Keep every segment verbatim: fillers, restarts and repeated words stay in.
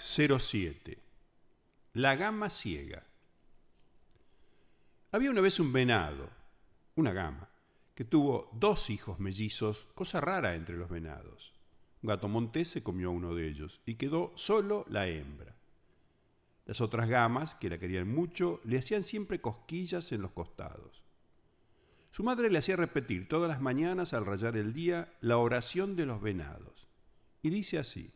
cero siete. La gama ciega. Había una vez un venado, una gama, que tuvo dos hijos mellizos, cosa rara entre los venados. Un gato montés se comió a uno de ellos y quedó solo la hembra. Las otras gamas, que la querían mucho, le hacían siempre cosquillas en los costados. Su madre le hacía repetir todas las mañanas al rayar el día la oración de los venados. Y dice así: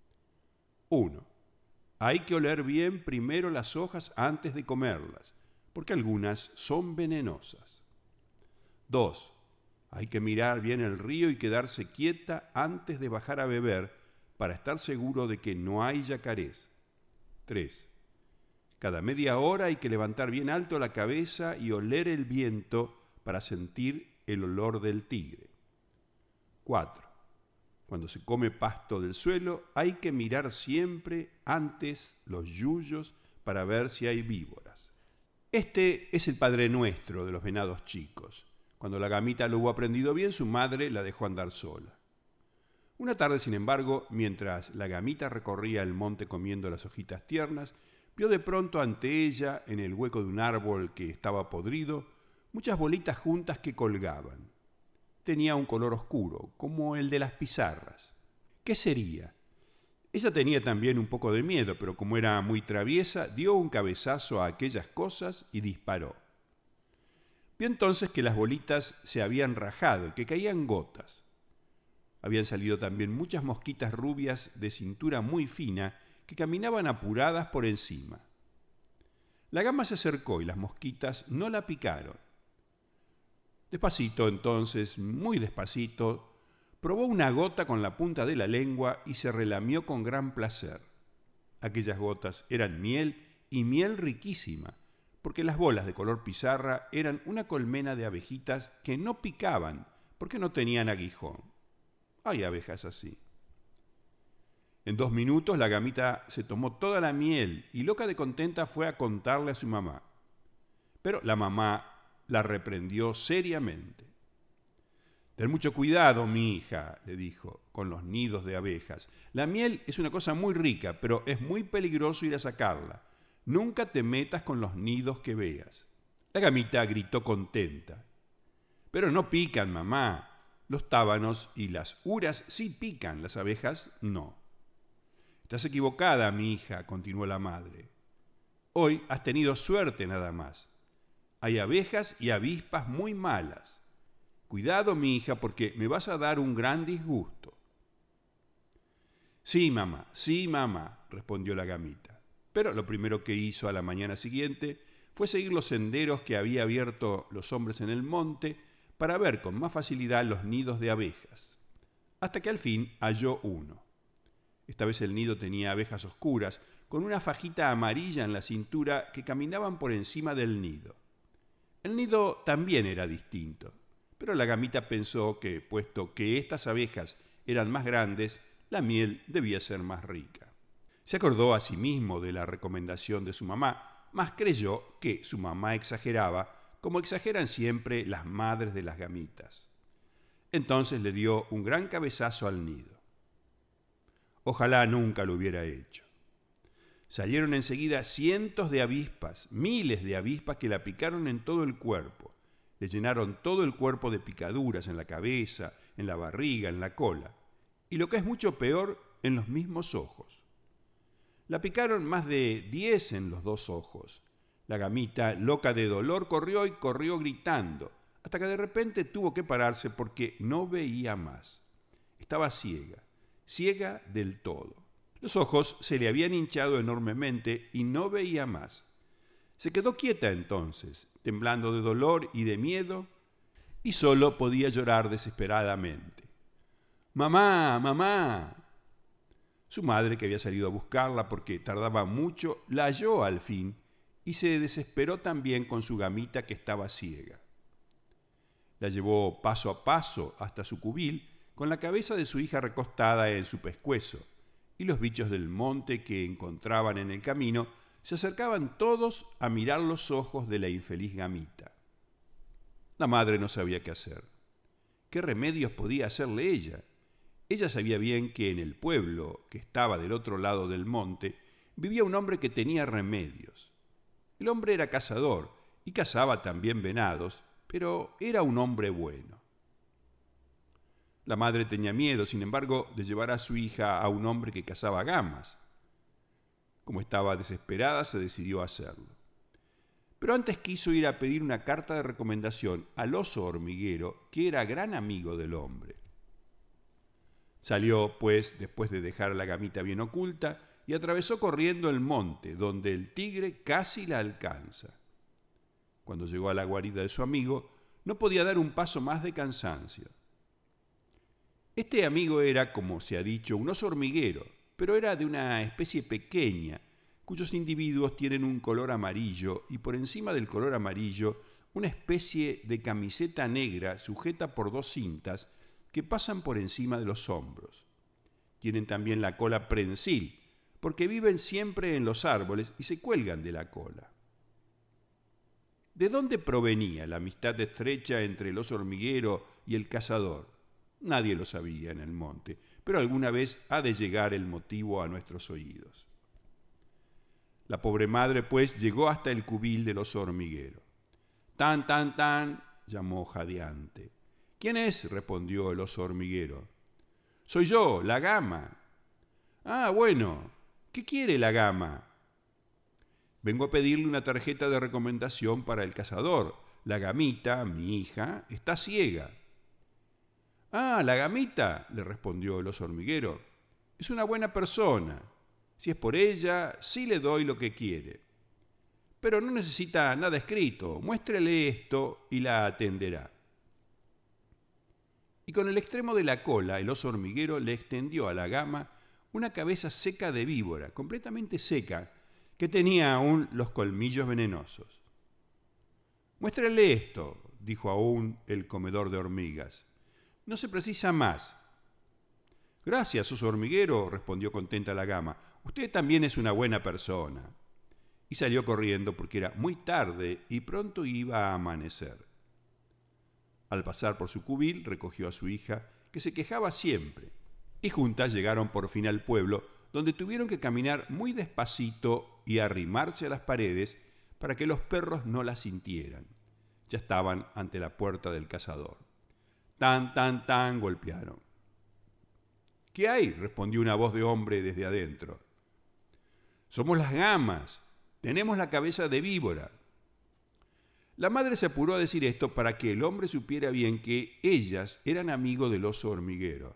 uno. Hay que oler bien primero las hojas antes de comerlas, porque algunas son venenosas. dos. Hay que mirar bien el río y quedarse quieta antes de bajar a beber para estar seguro de que no hay yacarés. tres. Cada media hora hay que levantar bien alto la cabeza y oler el viento para sentir el olor del tigre. cuatro. Cuando se come pasto del suelo, hay que mirar siempre antes los yuyos para ver si hay víboras. Este es el Padre Nuestro de los venados chicos. Cuando la gamita lo hubo aprendido bien, su madre la dejó andar sola. Una tarde, sin embargo, mientras la gamita recorría el monte comiendo las hojitas tiernas, vio de pronto ante ella, en el hueco de un árbol que estaba podrido, muchas bolitas juntas que colgaban. Tenía un color oscuro, como el de las pizarras. ¿Qué sería? Ella tenía también un poco de miedo, pero como era muy traviesa, dio un cabezazo a aquellas cosas y disparó. Vio entonces que las bolitas se habían rajado y que caían gotas. Habían salido también muchas mosquitas rubias de cintura muy fina que caminaban apuradas por encima. La gama se acercó y las mosquitas no la picaron. Despacito, entonces, muy despacito, probó una gota con la punta de la lengua y se relamió con gran placer. Aquellas gotas eran miel y miel riquísima, porque las bolas de color pizarra eran una colmena de abejitas que no picaban porque no tenían aguijón. Hay abejas así. En dos minutos la gamita se tomó toda la miel y loca de contenta fue a contarle a su mamá. Pero la mamá la reprendió seriamente. Ten mucho cuidado, mi hija, le dijo, con los nidos de abejas. La miel es una cosa muy rica, pero es muy peligroso ir a sacarla. Nunca te metas con los nidos que veas. La gamita gritó contenta. Pero no pican, mamá. Los tábanos y las uras sí pican, las abejas no. Estás equivocada, mi hija, continuó la madre. Hoy has tenido suerte nada más. Hay abejas y avispas muy malas. Cuidado, mi hija, porque me vas a dar un gran disgusto. Sí, mamá, sí, mamá, respondió la gamita. Pero lo primero que hizo a la mañana siguiente fue seguir los senderos que había abierto los hombres en el monte para ver con más facilidad los nidos de abejas, hasta que al fin halló uno. Esta vez el nido tenía abejas oscuras, con una fajita amarilla en la cintura que caminaban por encima del nido. El nido también era distinto, pero la gamita pensó que, puesto que estas abejas eran más grandes, la miel debía ser más rica. Se acordó a sí mismo de la recomendación de su mamá, mas creyó que su mamá exageraba, como exageran siempre las madres de las gamitas. Entonces le dio un gran cabezazo al nido. Ojalá nunca lo hubiera hecho. Salieron enseguida cientos de avispas, miles de avispas que la picaron en todo el cuerpo. Le llenaron todo el cuerpo de picaduras en la cabeza, en la barriga, en la cola. Y lo que es mucho peor, en los mismos ojos. La picaron más de diez en los dos ojos. La gamita, loca de dolor, corrió y corrió gritando, hasta que de repente tuvo que pararse porque no veía más. Estaba ciega, ciega del todo. Los ojos se le habían hinchado enormemente y no veía más. Se quedó quieta entonces, temblando de dolor y de miedo, y solo podía llorar desesperadamente. ¡Mamá! ¡Mamá! Su madre, que había salido a buscarla porque tardaba mucho, la halló al fin y se desesperó también con su gamita que estaba ciega. La llevó paso a paso hasta su cubil con la cabeza de su hija recostada en su pescuezo, y los bichos del monte que encontraban en el camino se acercaban todos a mirar los ojos de la infeliz gamita. La madre no sabía qué hacer. ¿Qué remedios podía hacerle ella? Ella sabía bien que en el pueblo, que estaba del otro lado del monte, vivía un hombre que tenía remedios. El hombre era cazador y cazaba también venados, pero era un hombre bueno. La madre tenía miedo, sin embargo, de llevar a su hija a un hombre que cazaba gamas. Como estaba desesperada, se decidió a hacerlo. Pero antes quiso ir a pedir una carta de recomendación al oso hormiguero, que era gran amigo del hombre. Salió, pues, después de dejar a la gamita bien oculta, y atravesó corriendo el monte, donde el tigre casi la alcanza. Cuando llegó a la guarida de su amigo, no podía dar un paso más de cansancio. Este amigo era, como se ha dicho, un oso hormiguero, pero era de una especie pequeña, cuyos individuos tienen un color amarillo y por encima del color amarillo una especie de camiseta negra sujeta por dos cintas que pasan por encima de los hombros. Tienen también la cola prensil, porque viven siempre en los árboles y se cuelgan de la cola. ¿De dónde provenía la amistad estrecha entre el oso hormiguero y el cazador? Nadie lo sabía en el monte, pero alguna vez ha de llegar el motivo a nuestros oídos. La pobre madre, pues, llegó hasta el cubil del oso hormiguero. «Tan, tan, tan», llamó jadeante. «¿Quién es?», respondió el oso hormiguero. «Soy yo, la gama». «Ah, bueno, ¿qué quiere la gama?» «Vengo a pedirle una tarjeta de recomendación para el cazador. La gamita, mi hija, está ciega». «Ah, la gamita», le respondió el oso hormiguero, «es una buena persona. Si es por ella, sí le doy lo que quiere. Pero no necesita nada escrito. Muéstrele esto y la atenderá». Y con el extremo de la cola, el oso hormiguero le extendió a la gama una cabeza seca de víbora, completamente seca, que tenía aún los colmillos venenosos. «Muéstrele esto», dijo aún el comedor de hormigas. «No se precisa más». «Gracias, oso hormiguero», respondió contenta la gama. «Usted también es una buena persona». Y salió corriendo porque era muy tarde y pronto iba a amanecer. Al pasar por su cubil, recogió a su hija, que se quejaba siempre, y juntas llegaron por fin al pueblo, donde tuvieron que caminar muy despacito y arrimarse a las paredes para que los perros no las sintieran. Ya estaban ante la puerta del cazador. Tan, tan, tan golpearon. «¿Qué hay?», respondió una voz de hombre desde adentro. «Somos las gamas. Tenemos la cabeza de víbora». La madre se apuró a decir esto para que el hombre supiera bien que ellas eran amigos del oso hormiguero.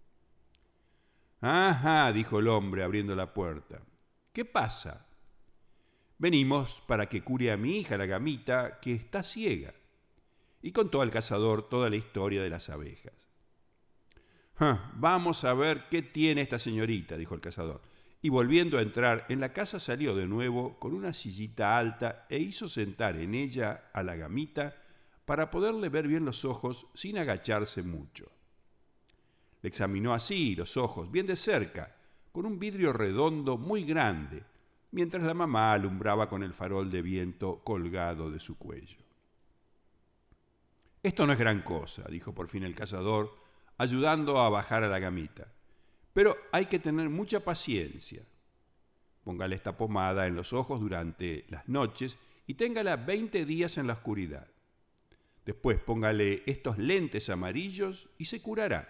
«Ajá», dijo el hombre abriendo la puerta. «¿Qué pasa?» «Venimos para que cure a mi hija, la gamita, que está ciega». Y contó al cazador toda la historia de las abejas. «Ah, vamos a ver qué tiene esta señorita», dijo el cazador. Y volviendo a entrar en la casa salió de nuevo con una sillita alta e hizo sentar en ella a la gamita para poderle ver bien los ojos sin agacharse mucho. Le examinó así los ojos, bien de cerca, con un vidrio redondo muy grande, mientras la mamá alumbraba con el farol de viento colgado de su cuello. «Esto no es gran cosa», dijo por fin el cazador, ayudando a bajar a la gamita. «Pero hay que tener mucha paciencia. Póngale esta pomada en los ojos durante las noches y téngala veinte días en la oscuridad. Después póngale estos lentes amarillos y se curará».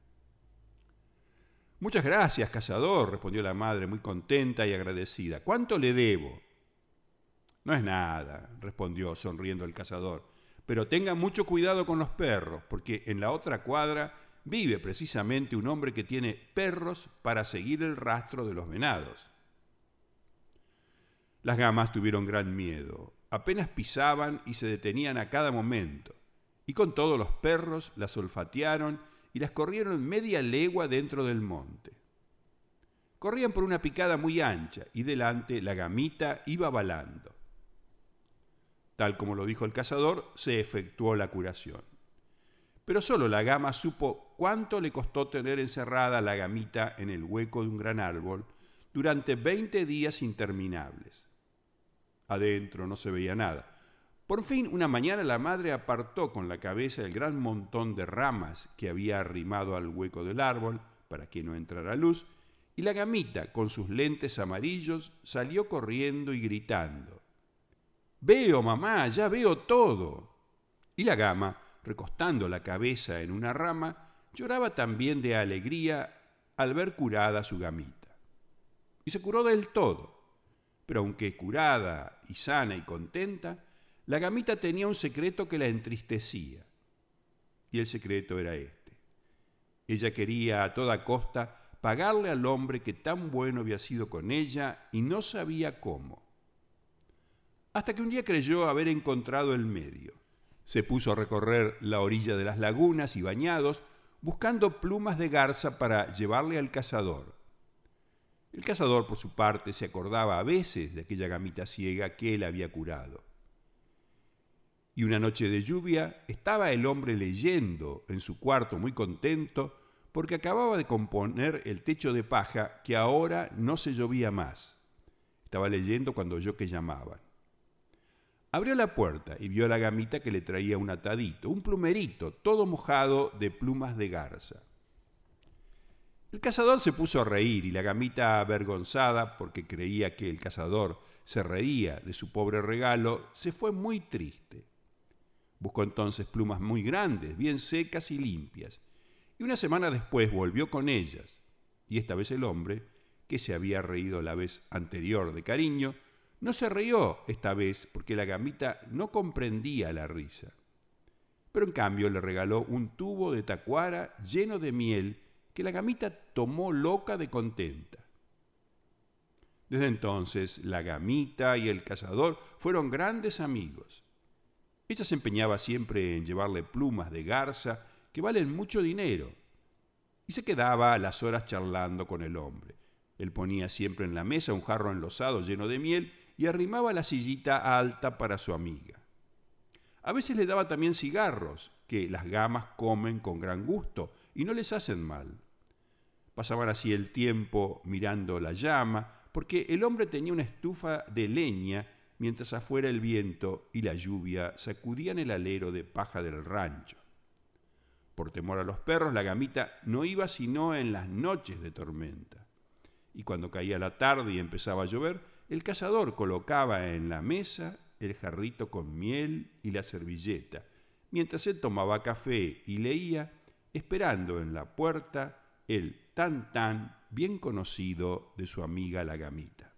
«Muchas gracias, cazador», respondió la madre muy contenta y agradecida. «¿Cuánto le debo?» «No es nada», respondió sonriendo el cazador. «Pero tenga mucho cuidado con los perros, porque en la otra cuadra vive precisamente un hombre que tiene perros para seguir el rastro de los venados». Las gamas tuvieron gran miedo. Apenas pisaban y se detenían a cada momento. Y con todo los perros las olfatearon y las corrieron media legua dentro del monte. Corrían por una picada muy ancha y delante la gamita iba balando. Tal como lo dijo el cazador, se efectuó la curación. Pero solo la gama supo cuánto le costó tener encerrada a la gamita en el hueco de un gran árbol durante veinte días interminables. Adentro no se veía nada. Por fin, una mañana la madre apartó con la cabeza el gran montón de ramas que había arrimado al hueco del árbol para que no entrara luz, y la gamita, con sus lentes amarillos, salió corriendo y gritando: «¡Veo, mamá! ¡Ya veo todo!». Y la gama, recostando la cabeza en una rama, lloraba también de alegría al ver curada su gamita. Y se curó del todo, pero aunque curada y sana y contenta, la gamita tenía un secreto que la entristecía. Y el secreto era este: ella quería a toda costa pagarle al hombre que tan bueno había sido con ella y no sabía cómo. Hasta que un día creyó haber encontrado el medio. Se puso a recorrer la orilla de las lagunas y bañados, buscando plumas de garza para llevarle al cazador. El cazador, por su parte, se acordaba a veces de aquella gamita ciega que él había curado. Y una noche de lluvia estaba el hombre leyendo en su cuarto muy contento porque acababa de componer el techo de paja que ahora no se llovía más. Estaba leyendo cuando oyó que llamaban. Abrió la puerta y vio a la gamita que le traía un atadito, un plumerito, todo mojado de plumas de garza. El cazador se puso a reír y la gamita, avergonzada porque creía que el cazador se reía de su pobre regalo, se fue muy triste. Buscó entonces plumas muy grandes, bien secas y limpias, y una semana después volvió con ellas, y esta vez el hombre, que se había reído la vez anterior de cariño, no se rió esta vez porque la gamita no comprendía la risa. Pero en cambio le regaló un tubo de tacuara lleno de miel que la gamita tomó loca de contenta. Desde entonces la gamita y el cazador fueron grandes amigos. Ella se empeñaba siempre en llevarle plumas de garza que valen mucho dinero, y se quedaba a las horas charlando con el hombre. Él ponía siempre en la mesa un jarro enlosado lleno de miel y arrimaba la sillita alta para su amiga. A veces le daba también cigarros, que las gamas comen con gran gusto y no les hacen mal. Pasaban así el tiempo mirando la llama, porque el hombre tenía una estufa de leña, mientras afuera el viento y la lluvia sacudían el alero de paja del rancho. Por temor a los perros, la gamita no iba sino en las noches de tormenta. Y cuando caía la tarde y empezaba a llover, el cazador colocaba en la mesa el jarrito con miel y la servilleta, mientras él tomaba café y leía, esperando en la puerta el tan tan bien conocido de su amiga la gamita.